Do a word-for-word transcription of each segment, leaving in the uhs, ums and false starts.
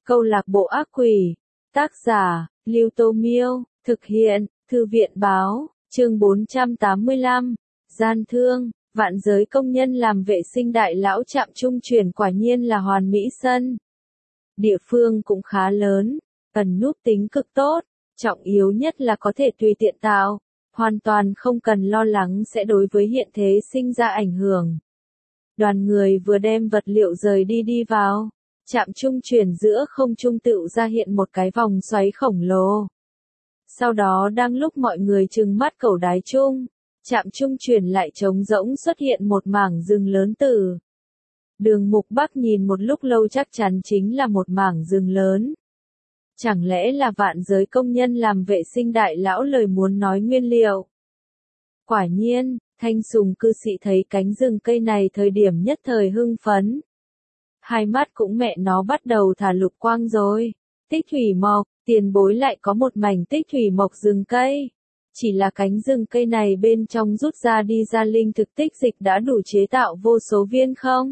Câu lạc bộ ác quỷ. Tác giả, Lưu Tô Miêu. Thực hiện, Thư viện Báo. Chương bốn trăm tám mươi lăm. Gian thương. Vạn giới công nhân làm vệ sinh đại lão trạm trung chuyển quả nhiên là hoàn mỹ sân. Địa phương cũng khá lớn, ẩn núp tính cực tốt, trọng yếu nhất là có thể tùy tiện tạo, hoàn toàn không cần lo lắng sẽ đối với hiện thế sinh ra ảnh hưởng. Đoàn người vừa đem vật liệu rời đi đi vào, trạm trung chuyển giữa không trung tựu ra hiện một cái vòng xoáy khổng lồ. Sau đó đang lúc mọi người trừng mắt cẩu đái chung, trạm trung chuyển lại trống rỗng xuất hiện một mảng rừng lớn từ. Đường Mục Bắc nhìn một lúc lâu chắc chắn chính là một mảng rừng lớn. Chẳng lẽ là vạn giới công nhân làm vệ sinh đại lão lời muốn nói nguyên liệu? Quả nhiên, Thanh Sùng cư sĩ thấy cánh rừng cây này thời điểm nhất thời hưng phấn. Hai mắt cũng mẹ nó bắt đầu thả lục quang rồi. Tích thủy mộc, tiền bối lại có một mảnh tích thủy mộc rừng cây. Chỉ là cánh rừng cây này bên trong rút ra đi ra linh thực tích dịch đã đủ chế tạo vô số viên không?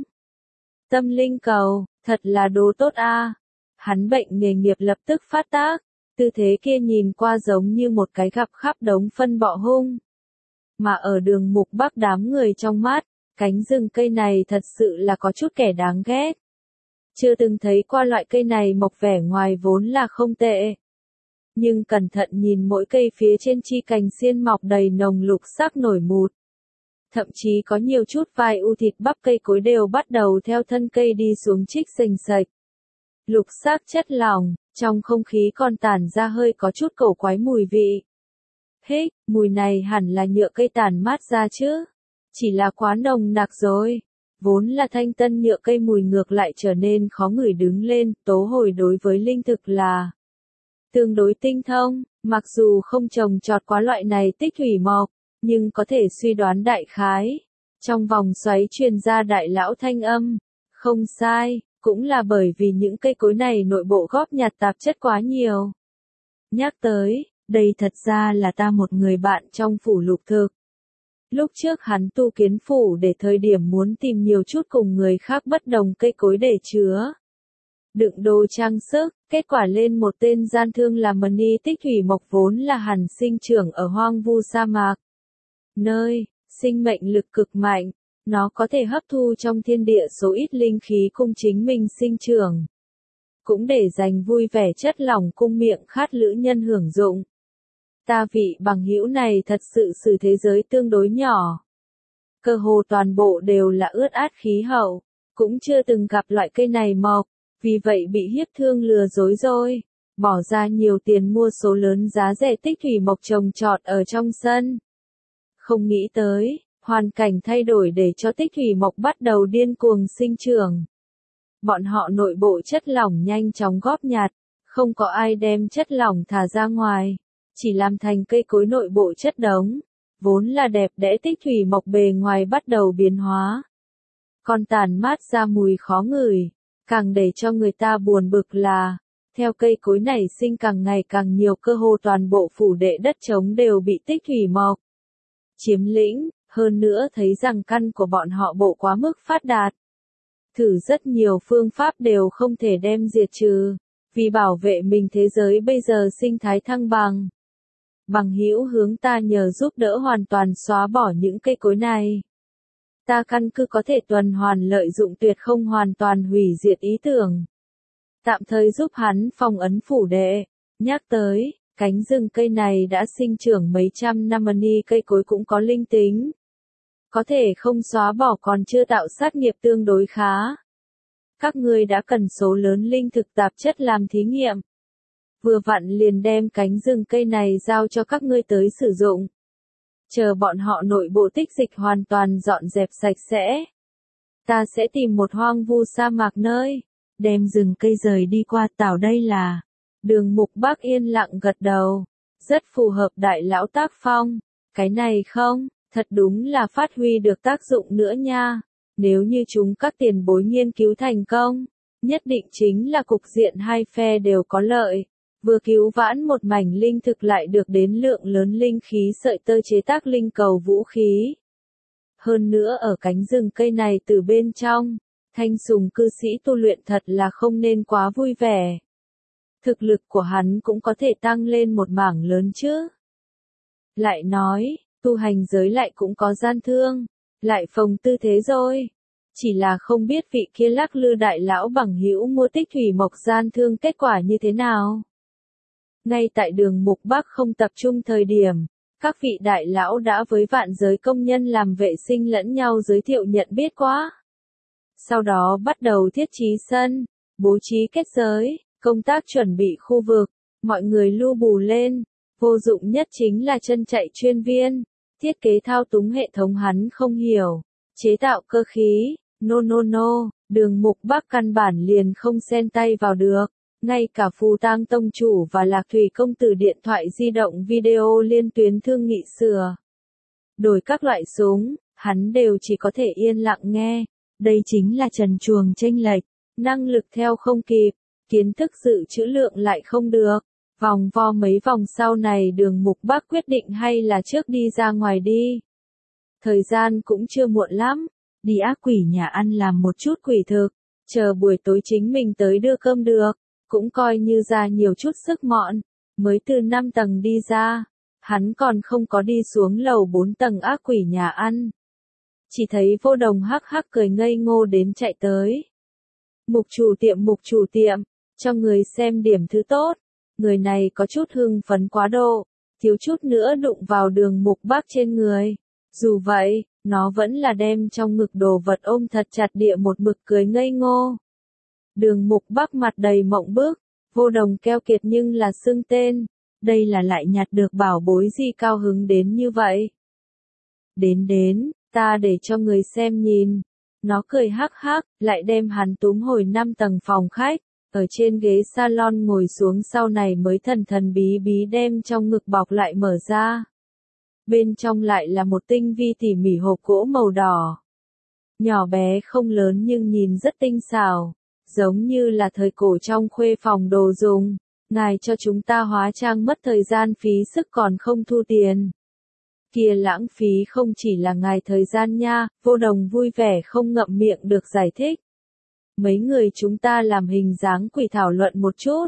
Tâm linh cầu, thật là đồ tốt a. Hắn bệnh nghề nghiệp lập tức phát tác, tư thế kia nhìn qua giống như một cái gặp khắp đống phân bọ hung. Mà ở Đường Mục Bắc đám người trong mắt, cánh rừng cây này thật sự là có chút kẻ đáng ghét. Chưa từng thấy qua loại cây này mọc vẻ ngoài vốn là không tệ. Nhưng cẩn thận nhìn mỗi cây phía trên chi cành xiên mọc đầy nồng lục sắc nổi mụt. Thậm chí có nhiều chút vai u thịt bắp cây cối đều bắt đầu theo thân cây đi xuống trích sình sạch. Lục sắc chất lỏng, trong không khí còn tản ra hơi có chút cổ quái mùi vị. Hích, mùi này hẳn là nhựa cây tản mát ra chứ. Chỉ là quá nồng nặc rồi. Vốn là thanh tân nhựa cây mùi ngược lại trở nên khó ngửi đứng lên. Tố hồi đối với linh thực là tương đối tinh thông, mặc dù không trồng trọt quá loại này tích thủy mộc, nhưng có thể suy đoán đại khái. Trong vòng xoáy truyền ra đại lão thanh âm. Không sai, cũng là bởi vì những cây cối này nội bộ góp nhặt tạp chất quá nhiều. Nhắc tới, đây thật ra là ta một người bạn trong phủ lục thực. Lúc trước hắn tu kiến phủ để thời điểm muốn tìm nhiều chút cùng người khác bất đồng cây cối để chứa. Đựng đồ trang sức, kết quả lên một tên gian thương là Mani tích thủy mộc vốn là hẳn sinh trưởng ở hoang vu sa mạc. Nơi, sinh mệnh lực cực mạnh, nó có thể hấp thu trong thiên địa số ít linh khí cung chính mình sinh trưởng. Cũng để dành vui vẻ chất lỏng cung miệng khát lữ nhân hưởng dụng. Ta vị bằng hữu này thật sự sự thế giới tương đối nhỏ. Cơ hồ toàn bộ đều là ướt át khí hậu, cũng chưa từng gặp loại cây này mọc, vì vậy bị hiếp thương lừa dối rồi. Bỏ ra nhiều tiền mua số lớn giá rẻ tích thủy mộc trồng trọt ở trong sân. Không nghĩ tới, hoàn cảnh thay đổi để cho tích thủy mộc bắt đầu điên cuồng sinh trưởng. Bọn họ nội bộ chất lỏng nhanh chóng góp nhặt, không có ai đem chất lỏng thả ra ngoài, chỉ làm thành cây cối nội bộ chất đống, vốn là đẹp đẽ tích thủy mộc bề ngoài bắt đầu biến hóa. Còn tản mát ra mùi khó ngửi, càng để cho người ta buồn bực là, theo cây cối này sinh càng ngày càng nhiều cơ hồ toàn bộ phủ đệ đất trống đều bị tích thủy mộc chiếm lĩnh, hơn nữa thấy rằng căn của bọn họ bộ quá mức phát đạt. Thử rất nhiều phương pháp đều không thể đem diệt trừ, vì bảo vệ mình thế giới bây giờ sinh thái thăng bằng. Bằng hữu hướng ta nhờ giúp đỡ hoàn toàn xóa bỏ những cây cối này. Ta căn cứ có thể tuần hoàn lợi dụng tuyệt không hoàn toàn hủy diệt ý tưởng. Tạm thời giúp hắn phong ấn phủ đệ, nhắc tới. Cánh rừng cây này đã sinh trưởng mấy trăm năm Mani cây cối cũng có linh tính. Có thể không xóa bỏ còn chưa tạo sát nghiệp tương đối khá. Các ngươi đã cần số lớn linh thực tạp chất làm thí nghiệm. Vừa vặn liền đem cánh rừng cây này giao cho các ngươi tới sử dụng. Chờ bọn họ nội bộ tích dịch hoàn toàn dọn dẹp sạch sẽ. Ta sẽ tìm một hoang vu sa mạc nơi, đem rừng cây rời đi qua tảo đây là. Đường Mục Bắc yên lặng gật đầu, rất phù hợp đại lão tác phong, cái này không, thật đúng là phát huy được tác dụng nữa nha, nếu như chúng các tiền bối nghiên cứu thành công, nhất định chính là cục diện hai phe đều có lợi, vừa cứu vãn một mảnh linh thực lại được đến lượng lớn linh khí sợi tơ chế tác linh cầu vũ khí. Hơn nữa ở cánh rừng cây này từ bên trong, Thanh Sùng cư sĩ tu luyện thật là không nên quá vui vẻ. thực lực của hắn cũng có thể tăng lên một mảng lớn chứ. Lại nói, tu hành giới lại cũng có gian thương, lại phồng tư thế rồi. Chỉ là không biết vị kia Lắc Lư đại lão bằng hữu mua Tích Thủy Mộc gian thương kết quả như thế nào. Ngay tại đường Mục Bắc không tập trung thời điểm, các vị đại lão đã với vạn giới công nhân làm vệ sinh lẫn nhau giới thiệu nhận biết quá. Sau đó bắt đầu thiết trí sân, bố trí kết giới, công tác chuẩn bị khu vực, mọi người lu bù lên. Vô dụng nhất chính là chân chạy chuyên viên, thiết kế thao túng hệ thống hắn không hiểu, chế tạo cơ khí, no no no, đường Mục Bắc căn bản liền không xen tay vào được. Ngay cả Phù Tang Tông Chủ và Lạc Thủy Công Tử điện thoại di động video liên tuyến thương nghị sửa đổi các loại súng, hắn đều chỉ có thể yên lặng nghe. Đây chính là trần truồng chênh lệch, năng lực theo không kịp, kiến thức dự trữ lượng lại không được. Vòng vo mấy vòng sau này đường Mục Bắc quyết định hay là trước đi ra ngoài đi. Thời gian cũng chưa muộn lắm, đi ác quỷ nhà ăn làm một chút quỷ thực, chờ buổi tối chính mình tới đưa cơm được. Cũng coi như ra nhiều chút sức mọn, mới từ năm tầng đi ra, hắn còn không có đi xuống lầu bốn tầng ác quỷ nhà ăn. Chỉ thấy Vô Đồng hắc hắc cười ngây ngô đến chạy tới. Mục chủ tiệm mục chủ tiệm, cho người xem điểm thứ tốt. Người này có chút hưng phấn quá độ, thiếu chút nữa đụng vào đường Mục Bắc trên người. Dù vậy, nó vẫn là đem trong ngực đồ vật ôm thật chặt địa một mực cười ngây ngô. Đường Mục Bắc mặt đầy mộng bức, Vô Đồng keo kiệt nhưng là xưng tên, đây là lại nhặt được bảo bối gì cao hứng đến như vậy. Đến đến, ta để cho người xem nhìn. Nó cười hắc hắc, lại đem hắn túm hồi năm tầng phòng khách, ở trên ghế salon ngồi xuống sau này mới thần thần bí bí đem trong ngực bọc lại mở ra. Bên trong lại là một tinh vi tỉ mỉ hộp gỗ màu đỏ. Nhỏ bé không lớn nhưng nhìn rất tinh xảo. Giống như là thời cổ trong khuê phòng đồ dùng, ngài cho chúng ta hóa trang mất thời gian phí sức còn không thu tiền. Kia lãng phí không chỉ là ngài thời gian nha, Vô Đồng vui vẻ không ngậm miệng được giải thích. Mấy người chúng ta làm hình dáng quỷ thảo luận một chút.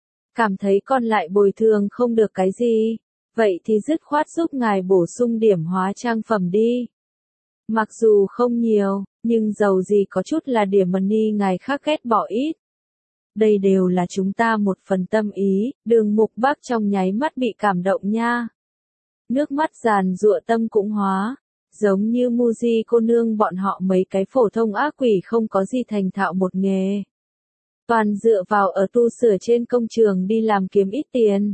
Cảm thấy còn lại bồi thường không được cái gì, vậy thì dứt khoát giúp ngài bổ sung điểm hóa trang phẩm đi. Mặc dù không nhiều, nhưng dầu gì có chút là điểm money ngài khác ghét bỏ ít. Đây đều là chúng ta một phần tâm ý, đường Mục Bắc trong nháy mắt bị cảm động nha. Nước mắt giàn giụa tâm cũng hóa, giống như Muji cô nương bọn họ mấy cái phổ thông ác quỷ không có gì thành thạo một nghề. Toàn dựa vào ở tu sửa trên công trường đi làm kiếm ít tiền.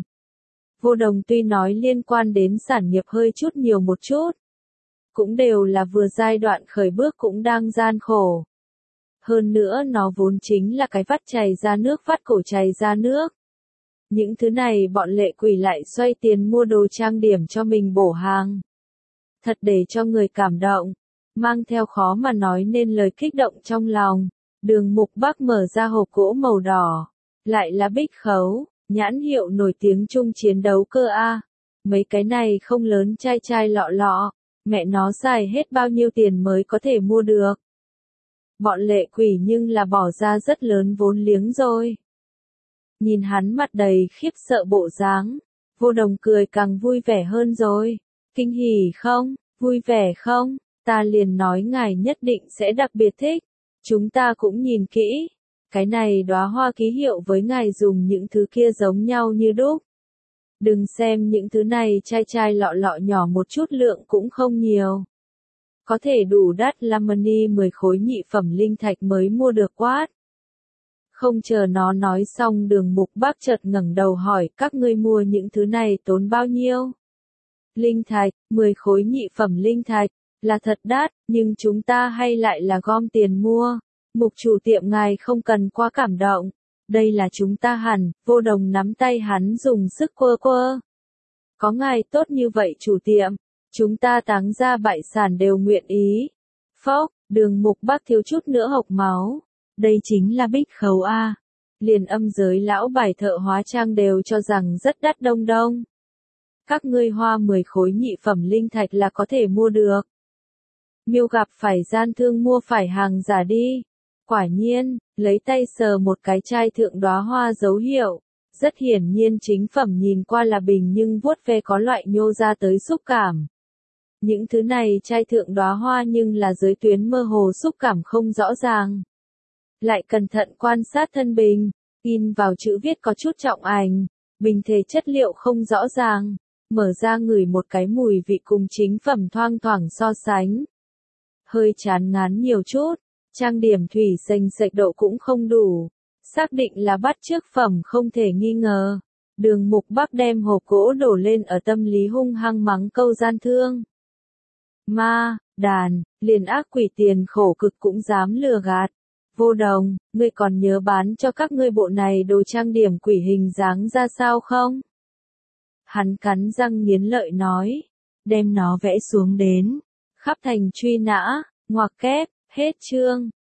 Vô Đồng tuy nói liên quan đến sản nghiệp hơi chút nhiều một chút. Cũng đều là vừa giai đoạn khởi bước cũng đang gian khổ. Hơn nữa nó vốn chính là cái vắt chảy ra nước vắt cổ chảy ra nước. Những thứ này bọn lệ quỷ lại xoay tiền mua đồ trang điểm cho mình bổ hàng. Thật để cho người cảm động, mang theo khó mà nói nên lời kích động trong lòng. Đường Mục Bắc mở ra hộp gỗ màu đỏ, lại là bích khấu, nhãn hiệu nổi tiếng chung chiến đấu cơ A. Mấy cái này không lớn chai chai lọ lọ. Mẹ nó xài hết bao nhiêu tiền mới có thể mua được. Bọn lệ quỷ nhưng là bỏ ra rất lớn vốn liếng rồi. Nhìn hắn mặt đầy khiếp sợ bộ dáng, Vô Đồng cười càng vui vẻ hơn rồi. Kinh hỉ không, vui vẻ không, ta liền nói ngài nhất định sẽ đặc biệt thích. Chúng ta cũng nhìn kỹ. Cái này đóa hoa ký hiệu với ngài dùng những thứ kia giống nhau như đúc. Đừng xem những thứ này chai chai lọ lọ nhỏ một chút lượng cũng không nhiều. Có thể đủ đắt là money mười khối nhị phẩm linh thạch mới mua được quát. Không chờ nó nói xong đường Mục Bắc chợt ngẩng đầu hỏi các ngươi mua những thứ này tốn bao nhiêu? Linh thạch, mười khối nhị phẩm linh thạch, là thật đắt, nhưng chúng ta hay lại là gom tiền mua. Mục chủ tiệm ngài không cần quá cảm động. Đây là chúng ta hẳn, Vô Đồng nắm tay hắn dùng sức quơ quơ. Có ngài tốt như vậy chủ tiệm, chúng ta táng ra bại sản đều nguyện ý. Phốc, đường Mục Bắc thiếu chút nữa hộc máu. Đây chính là bích khấu A. Liền âm giới lão bài thợ hóa trang đều cho rằng rất đắt đông đông. Các ngươi hoa mười khối nhị phẩm linh thạch là có thể mua được. Miêu gặp phải gian thương mua phải hàng giả đi. Quả nhiên, lấy tay sờ một cái chai thượng đóa hoa dấu hiệu, Rất hiển nhiên chính phẩm nhìn qua là bình nhưng vuốt ve có loại nhô ra tới xúc cảm. Những thứ này chai thượng đóa hoa nhưng là dưới tuyến mơ hồ xúc cảm không rõ ràng. Lại cẩn thận quan sát thân bình, in vào chữ viết có chút trọng ảnh, bình thể chất liệu không rõ ràng, mở ra ngửi một cái mùi vị cùng chính phẩm thoang thoảng so sánh. Hơi chán ngán nhiều chút, trang điểm thủy sành sạch độ cũng không đủ, xác định là bắt chước phẩm không thể nghi ngờ. Đường Mục Bắc đem hộp gỗ đổ lên ở tâm lý hung hăng mắng câu gian thương. Ma, đàn, liền ác quỷ tiền khổ cực cũng dám lừa gạt. Vô Đồng, ngươi còn nhớ bán cho các ngươi bộ này đồ trang điểm quỷ hình dáng ra sao không? Hắn cắn răng nghiến lợi nói, đem nó vẽ xuống đến, khắp thành truy nã, ngoặc kép, hết chương.